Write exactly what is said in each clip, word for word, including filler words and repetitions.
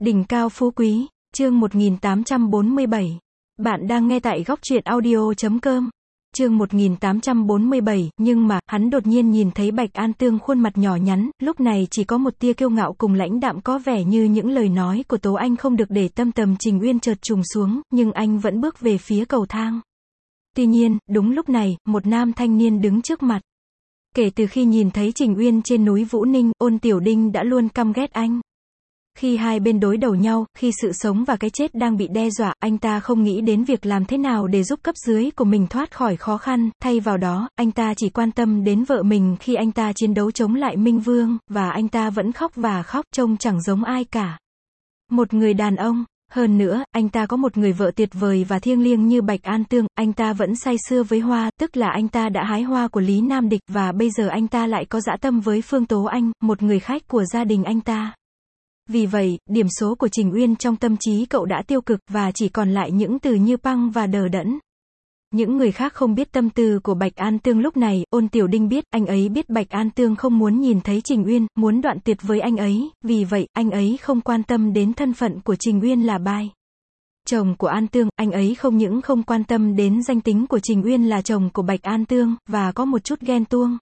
Đỉnh cao phú quý, chương một nghìn tám trăm bốn mươi bảy. Bạn đang nghe tại góc truyện audio chấm com. Chương một nghìn tám trăm bốn mươi bảy, nhưng mà, hắn đột nhiên nhìn thấy Bạch An Tương khuôn mặt nhỏ nhắn, lúc này chỉ có một tia kiêu ngạo cùng lãnh đạm, có vẻ như những lời nói của Tố Anh không được để tâm. Tầm Trình Uyên chợt trùng xuống, nhưng anh vẫn bước về phía cầu thang. Tuy nhiên, đúng lúc này, một nam thanh niên đứng trước mặt. Kể từ khi nhìn thấy Trình Uyên trên núi Vũ Ninh, Ôn Tiểu Đinh đã luôn căm ghét anh. Khi hai bên đối đầu nhau, khi sự sống và cái chết đang bị đe dọa, anh ta không nghĩ đến việc làm thế nào để giúp cấp dưới của mình thoát khỏi khó khăn, thay vào đó, anh ta chỉ quan tâm đến vợ mình khi anh ta chiến đấu chống lại Minh Vương, và anh ta vẫn khóc và khóc, trông chẳng giống ai cả. Một người đàn ông. Hơn nữa, anh ta có một người vợ tuyệt vời và thiêng liêng như Bạch An Tương, anh ta vẫn say sưa với hoa, tức là anh ta đã hái hoa của Lý Nam Địch, và bây giờ anh ta lại có dã tâm với Phương Tố Anh, một người khách của gia đình anh ta. Vì vậy, điểm số của Trình Uyên trong tâm trí cậu đã tiêu cực, và chỉ còn lại những từ như băng và đờ đẫn. Những người khác không biết tâm tư của Bạch An Tương lúc này, Ôn Tiểu Đinh biết, anh ấy biết Bạch An Tương không muốn nhìn thấy Trình Uyên, muốn đoạn tuyệt với anh ấy, vì vậy, anh ấy không quan tâm đến thân phận của Trình Uyên là bai. Chồng của An Tương, anh ấy không những không quan tâm đến danh tính của Trình Uyên là chồng của Bạch An Tương, và có một chút ghen tuông.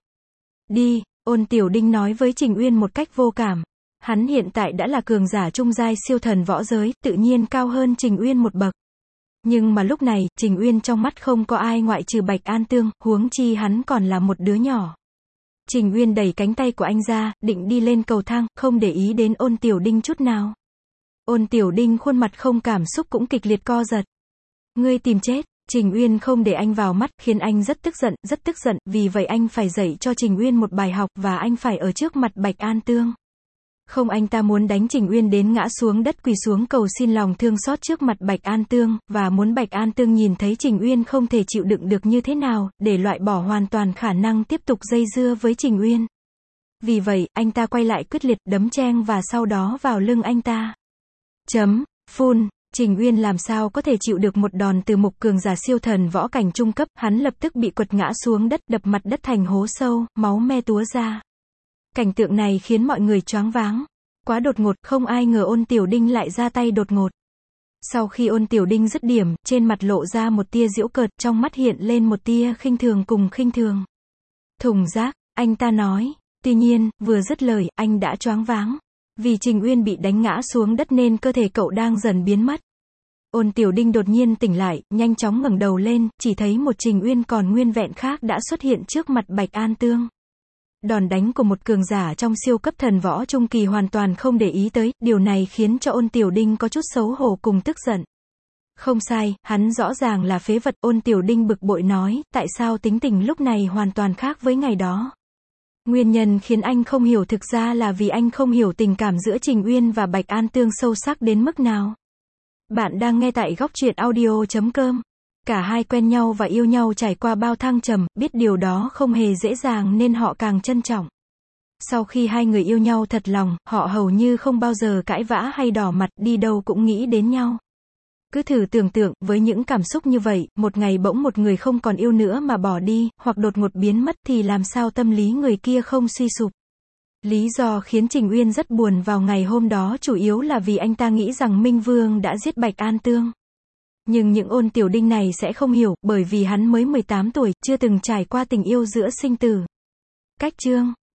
Đi, Ôn Tiểu Đinh nói với Trình Uyên một cách vô cảm. Hắn hiện tại đã là cường giả trung giai siêu thần võ giới, tự nhiên cao hơn Trình Uyên một bậc. Nhưng mà lúc này, Trình Uyên trong mắt không có ai ngoại trừ Bạch An Tương, huống chi hắn còn là một đứa nhỏ. Trình Uyên đẩy cánh tay của anh ra, định đi lên cầu thang, không để ý đến Ôn Tiểu Đinh chút nào. Ôn Tiểu Đinh khuôn mặt không cảm xúc cũng kịch liệt co giật. Ngươi tìm chết. Trình Uyên không để anh vào mắt, khiến anh rất tức giận, rất tức giận, vì vậy anh phải dạy cho Trình Uyên một bài học, và anh phải ở trước mặt Bạch An Tương. Không, anh ta muốn đánh Trình Uyên đến ngã xuống đất, quỳ xuống cầu xin lòng thương xót trước mặt Bạch An Tương, và muốn Bạch An Tương nhìn thấy Trình Uyên không thể chịu đựng được như thế nào, để loại bỏ hoàn toàn khả năng tiếp tục dây dưa với Trình Uyên. Vì vậy, anh ta quay lại quyết liệt, đấm cheng và sau đó vào lưng anh ta. Chấm, phun, Trình Uyên làm sao có thể chịu được một đòn từ một cường giả siêu thần võ cảnh trung cấp, hắn lập tức bị quật ngã xuống đất, đập mặt đất thành hố sâu, máu me túa ra. Cảnh tượng này khiến mọi người choáng váng. Quá đột ngột, không ai ngờ Ôn Tiểu Đinh lại ra tay đột ngột. Sau khi Ôn Tiểu Đinh dứt điểm, trên mặt lộ ra một tia giễu cợt, trong mắt hiện lên một tia khinh thường cùng khinh thường. Thùng rác, anh ta nói. Tuy nhiên, vừa dứt lời, anh đã choáng váng. Vì Trình Uyên bị đánh ngã xuống đất nên cơ thể cậu đang dần biến mất. Ôn Tiểu Đinh đột nhiên tỉnh lại, nhanh chóng ngẩng đầu lên, chỉ thấy một Trình Uyên còn nguyên vẹn khác đã xuất hiện trước mặt Bạch An Tương. Đòn đánh của một cường giả trong siêu cấp thần võ trung kỳ hoàn toàn không để ý tới, điều này khiến cho Ôn Tiểu Đinh có chút xấu hổ cùng tức giận. Không sai, hắn rõ ràng là phế vật. Ôn Tiểu Đinh bực bội nói, tại sao tính tình lúc này hoàn toàn khác với ngày đó. Nguyên nhân khiến anh không hiểu thực ra là vì anh không hiểu tình cảm giữa Trình Uyên và Bạch An Tương sâu sắc đến mức nào. Bạn đang nghe tại góc truyện audio chấm com. Cả hai quen nhau và yêu nhau trải qua bao thăng trầm, biết điều đó không hề dễ dàng nên họ càng trân trọng. Sau khi hai người yêu nhau thật lòng, họ hầu như không bao giờ cãi vã hay đỏ mặt, đi đâu cũng nghĩ đến nhau. Cứ thử tưởng tượng, với những cảm xúc như vậy, một ngày bỗng một người không còn yêu nữa mà bỏ đi, hoặc đột ngột biến mất thì làm sao tâm lý người kia không suy sụp. Lý do khiến Trình Uyên rất buồn vào ngày hôm đó chủ yếu là vì anh ta nghĩ rằng Minh Vương đã giết Bạch An Tương. Nhưng những Ôn Tiểu Đinh này sẽ không hiểu, bởi vì hắn mới mười tám tuổi, chưa từng trải qua tình yêu giữa sinh tử. Cách chương